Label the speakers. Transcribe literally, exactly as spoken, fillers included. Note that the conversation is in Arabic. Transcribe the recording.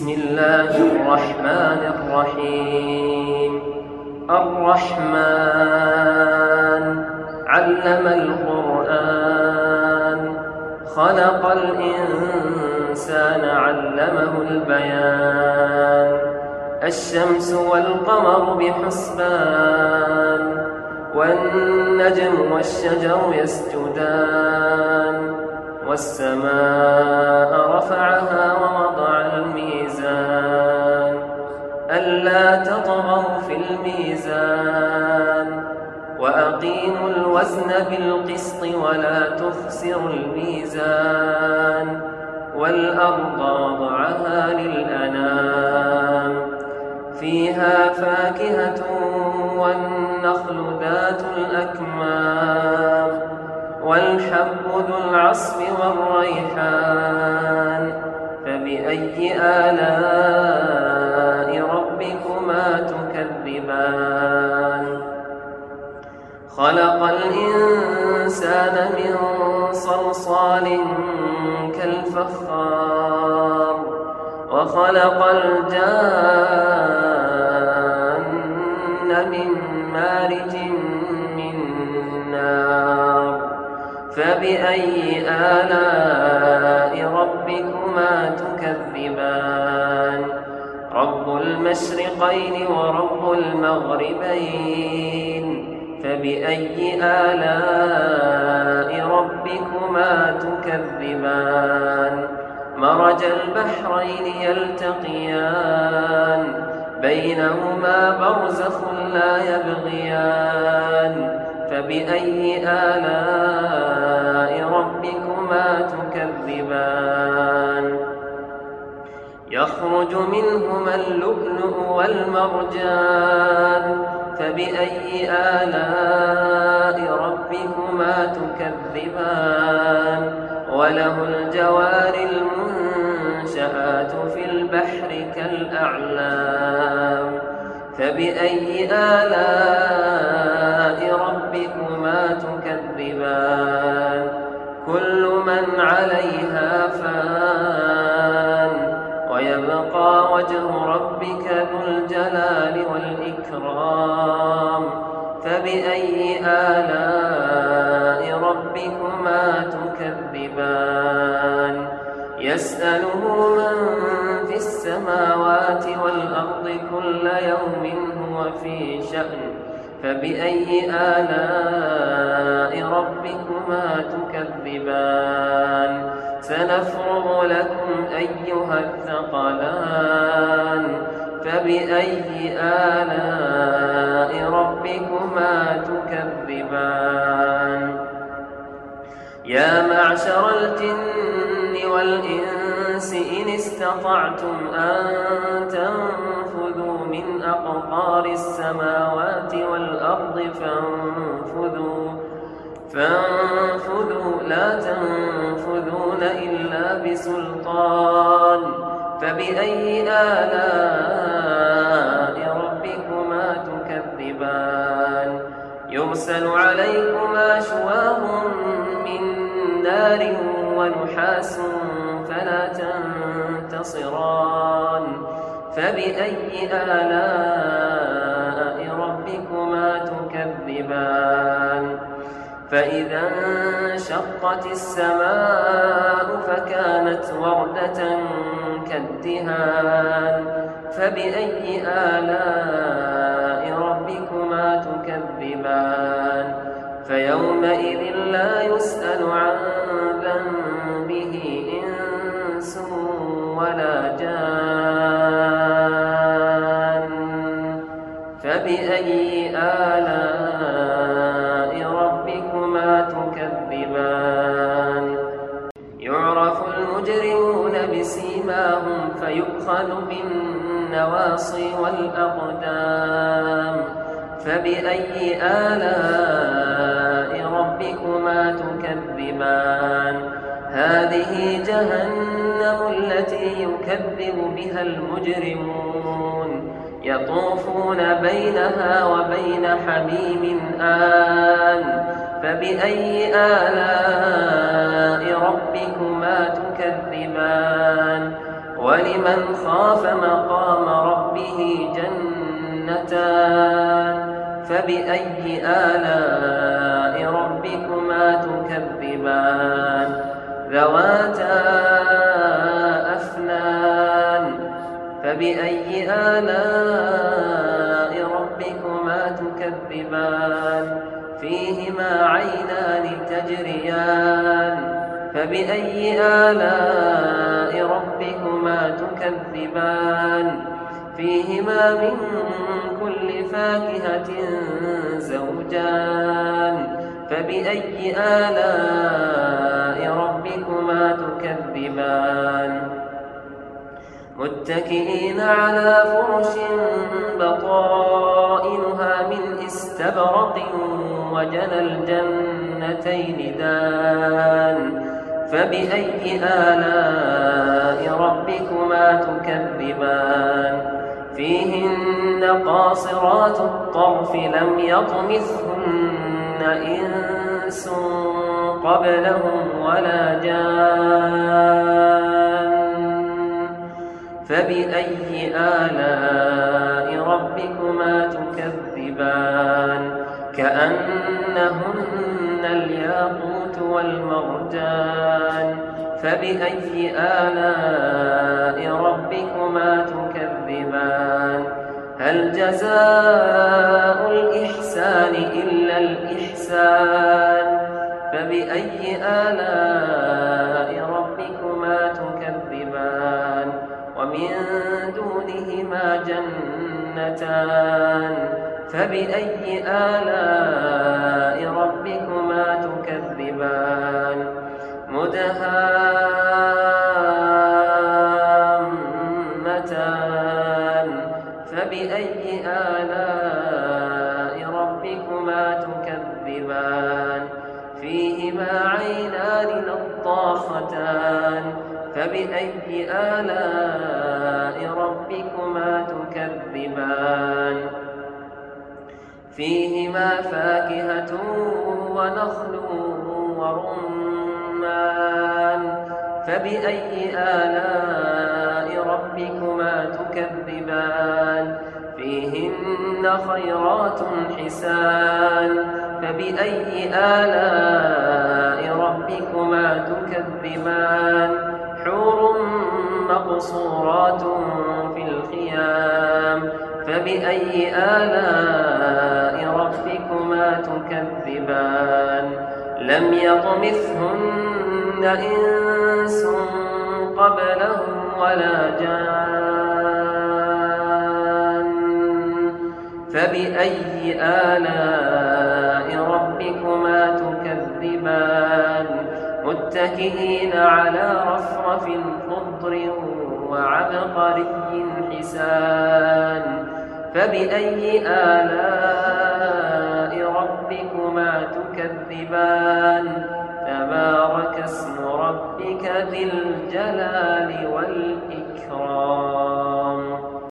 Speaker 1: بسم الله الرحمن الرحيم. الرحمن علم القرآن خلق الإنسان علمه البيان. الشمس والقمر بحسبان والنجم والشجر يسجدان والسماء رفعها ووضع الميزان ألا تطغوا في الميزان وأقيموا الوزن بالقسط ولا تخسروا الميزان والأرض وضعها للأنام فيها فاكهة والنخل ذات الأكمام والحب ذو العصف والريحان فبأي آلاء ربكما تكذبان. خلق الإنسان من صلصال كالفخار وخلق الجان من مارج من نار فبأي آلاء ربكما تكذبان. رب المشرقين ورب المغربين فبأي آلاء ربكما تكذبان. مرج البحرين يلتقيان بينهما برزخ لا يبغيان فبأي آلاء ربكما تكذبان. يخرج منهما اللؤلؤ والمرجان فبأي آلاء ربكما تكذبان. وله الجوار المنشآت في البحر كالأعلام فبأي آلاء ربكما تكذبان. كل من عليها فان ويبقى وجه ربك ذو الجلال والإكرام فبأي آلاء ربكما تكذبان. يسأله من في السماوات والأرض كل يوم هو في شأن فبأي آلاء ربكما تكذبان. سنفرغ لكم أيها الثقلان فبأي آلاء ربكما تكذبان. يا معشر الجن والإنس إن استطعتم أن تنفذوا من أقطار السماوات والأرض فانفذوا فانفذوا لا تنفذون إلا بسلطان فبأي آلاء ربكما تكذبان. يرسل عليكما شواظ من نار ونحاس فلا تنتصران فبأي آلاء ربكما تكذبان. فإذا انشقت السماء فكانت وردة كالدهان فبأي آلاء ربكما تكذبان. فيومئذ لا يسأل عن ذنبه إنس ولا جان فبأي آلاء ربكما تكذبان. يعرف المجرمون بسيماهم فيؤخذ بالنواصي والأقدام فبأي آلاء ربكما تكذبان. هذه جهنم التي يكذب بها المجرمون يطوفون بينها وبين حميم آن فبأي آلاء ربكما تكذبان. ولمن خاف مقام ربه جنتان فبأي آلاء ربكما تكذبان ذواتا أفنان فبأي آلاء ربكما تكذبان فيهما عينان تجريان فبأي آلاء ربكما تكذبان فيهما من كل فاكهة زوجان فبأي آلاء ربكما تكذبان متكئين على فرش بطائنها من استبرق وجنى الجنتين دان فبأي آلاء ربكما تكذبان فيهن قاصرات الطرف لم يطمثهن إنس قبلهم ولا جان فبأي آلاء ربكما تكذبان كأنهن الياقوت والمرجان فبأي آلاء ربكما تكذبان هل جزاء الإحسان إلا الإحسان فبأي آلاء ربكما تكذبان ومن دونهما جنتان فبأي آلاء ربكما تكذبان مدهامتان فبأي آلاء ربكما تكذبان فيهما عينان نضاختان فبأي آلاء ربكما تكذبان فيهما فاكهة ونخل ورمان فبأي آلاء ربكما تكذبان فيهن خيرات حسان فبأي آلاء ربكما تكذبان حور مقصورات في الخيام فبأي آلاء ربكما تكذبان لم يطمثهن إنس قبلهم ولا جان فبأي آلاء ربكما تكذبان متكئين على رفرف خضر وعبقري حسان فبأي آلاء ربكما تكذبان تبارك اسم ربك ذي الجلال والإكرام.